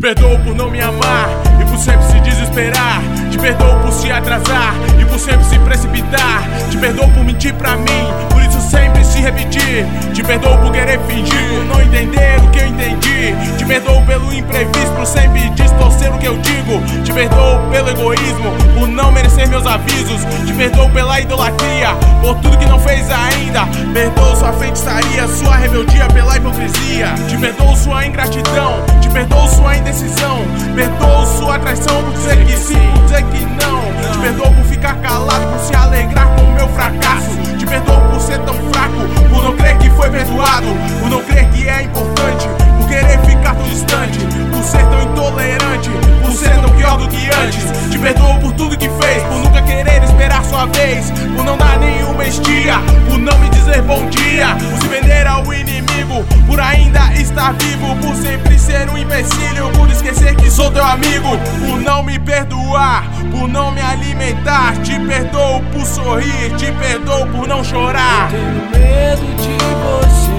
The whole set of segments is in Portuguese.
perdoo por não me amar e por sempre se desesperar. Te perdoo por se atrasar e por sempre se precipitar. Te perdoo por mentir pra mim, por isso sempre se repetir. Te perdoo por querer fingir, por não entender o que eu entendi. Te perdoo pelo imprevisto, por sempre distorcer o que eu digo. Te perdoo pelo egoísmo, por não merecer meus avisos. Te perdoo pela idolatria, por tudo que não fez ainda. Perdoo sua feitiçaria, sua rebeldia pela hipocrisia. Te perdoo sua ingratidão, te perdoo sua indecisão. Perdoo sua traição por dizer que sim, por dizer que não. Te perdoo por ficar calado, por se alegrar com o meu fracasso. Te perdoo por ser tão fraco, por não crer que foi perdoado, por não crer que é importante, por querer ficar tão distante, por ser tão intolerante, por ser tão pior do que antes. Te perdoo por tudo que fez, por nunca querer esperar sua vez, por não dar nenhuma estia, por não me dizer bom dia, por se vender ao inimigo, por ainda estar vivo, por sempre ser um empecilho, por esquecer que sou teu amigo, por não me perdoar, por não me alimentar. Te perdoo por sorrir, te perdoo por não chorar. Eu tenho medo de você,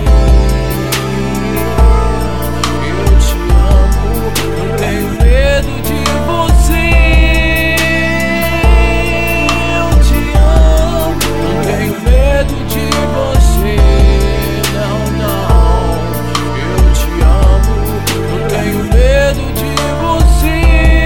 eu te amo. Não tenho medo de você, eu te amo. Não tenho medo de você, não, não. Eu te amo, não tenho medo de você,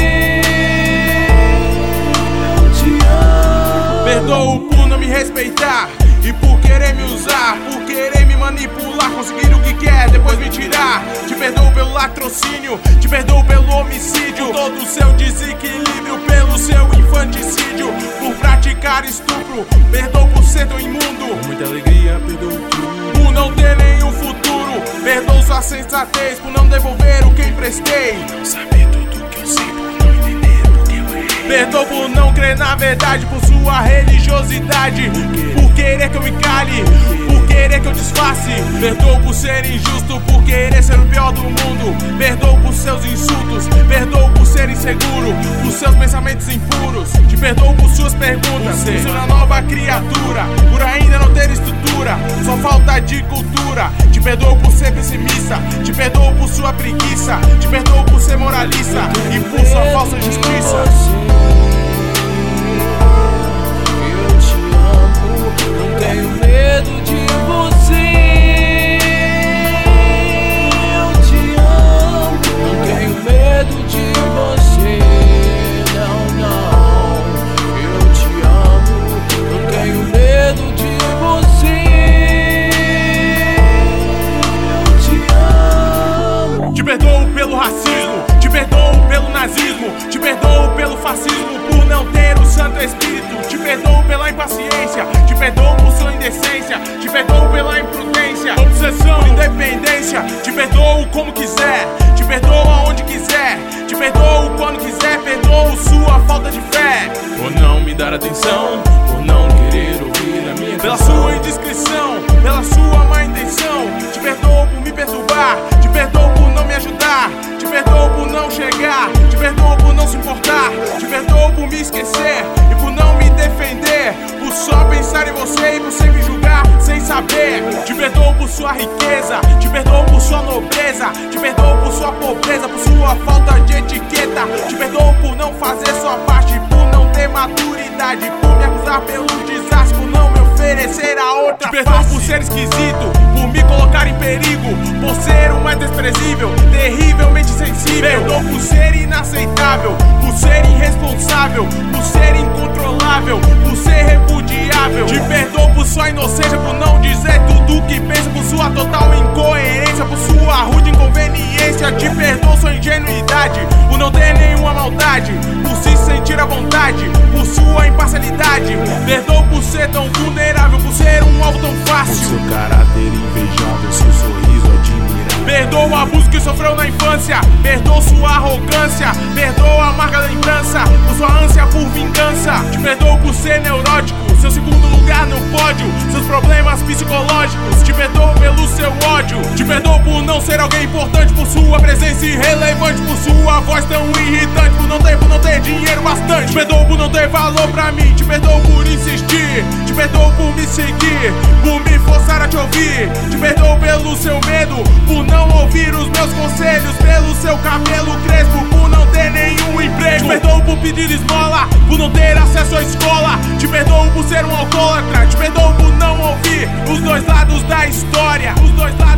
eu te amo. Perdoo por não me respeitar e por querer me usar, por querer me manipular, conseguir o que quer, depois me tirar. Te perdoo pelo latrocínio, te perdoo pelo homicídio, por todo o seu desequilíbrio, pelo seu infanticídio, por praticar estupro. Perdoo por ser tão imundo, com muita alegria perdoo tudo, por não ter nenhum futuro. Perdoo sua sensatez, por não devolver o que emprestei, não saber tudo que eu sei, por não entender porque eu errei. Perdoo por não crer na verdade, por sua religiosidade, por querer que eu me cale, por querer que eu disfarce. Perdoo por ser injusto, por querer ser o pior do mundo. Perdoo por seus insultos, perdoo por ser inseguro, por seus pensamentos impuros. Te perdoo por suas perguntas, por ser uma nova criatura, por ainda não ter estrutura, só falta de cultura. Te perdoo por ser pessimista, te perdoo por sua preguiça, te perdoo por ser moralista e por sua falsa justiça. Eu te amo, não tenho medo de você, eu te amo. Não tenho medo de você, não, não. Eu te amo, não tenho medo de você, eu te amo. Te perdoo pelo racismo, te perdoo pelo nazismo, te perdoo pelo fascismo, por não ter o Santo Espírito. Te perdoo pela impaciência, te perdoo por sua indecência, te perdoo pela imprudência, obsessão, independência. Te perdoo como quiser, te perdoo aonde quiser, te perdoo quando quiser, perdoo sua falta de fé, por não me dar atenção, por não querer ouvir a minha pela canção, sua indiscrição, pela sua má intenção. Te perdoo por me perturbar, te perdoo por não me ajudar, te perdoo por não chegar, te perdoo por não se importar, te perdoo por me esquecer e por não me defender, por só pensar em você e por sempre julgar sem saber. Te perdoo por sua riqueza, te perdoo por sua nobreza, te perdoo por sua pobreza, por sua falta de etiqueta. Te perdoo por não fazer sua parte, por não ter maturidade, por me acusar pelo desastre, por não me oferecer a outra. Te perdoo por ser esquisito, por me colocar em perigo, por ser o mais desprezível, terrivelmente sensível. Perdoo por ser inaceitável, por ser irresponsável, por ser incontrolável, por ser repudiável. Te perdoo por sua inocência, por não dizer tudo o que pensa, por sua total incoerência, por sua rude inconveniência. Te perdoo sua ingenuidade, por não ter nenhuma maldade, por se sentir à vontade, por sua imparcialidade. Perdoo por ser tão vulnerável, por ser um alvo tão com fácil, seu caráter invejável, seu sorriso admirável. Perdoa o abuso que sofreu na infância, perdoa sua arrogância, perdoa a amarga lembrança, por sua ânsia por vingança. Te perdoo por ser neurótico, seu segundo lugar no pódio, seus problemas psicológicos. Te perdoo pelo seu ódio, te perdoo por não ser alguém importante, por sua presença irrelevante, por sua voz tão irritante, por não ter dinheiro bastante. Te perdoo por não ter valor pra mim, te perdoo por insistir, te perdoo por me seguir, por me forçar a te ouvir. Te perdoo pelo seu medo, por não ouvir os meus conselhos, pelo seu seu cabelo crespo, por não ter nenhum emprego. Te perdoo por pedir esmola, por não ter acesso à escola. Te perdoo por ser um alcoólatra, te perdoo por não ouvir os dois lados da história. Os dois lados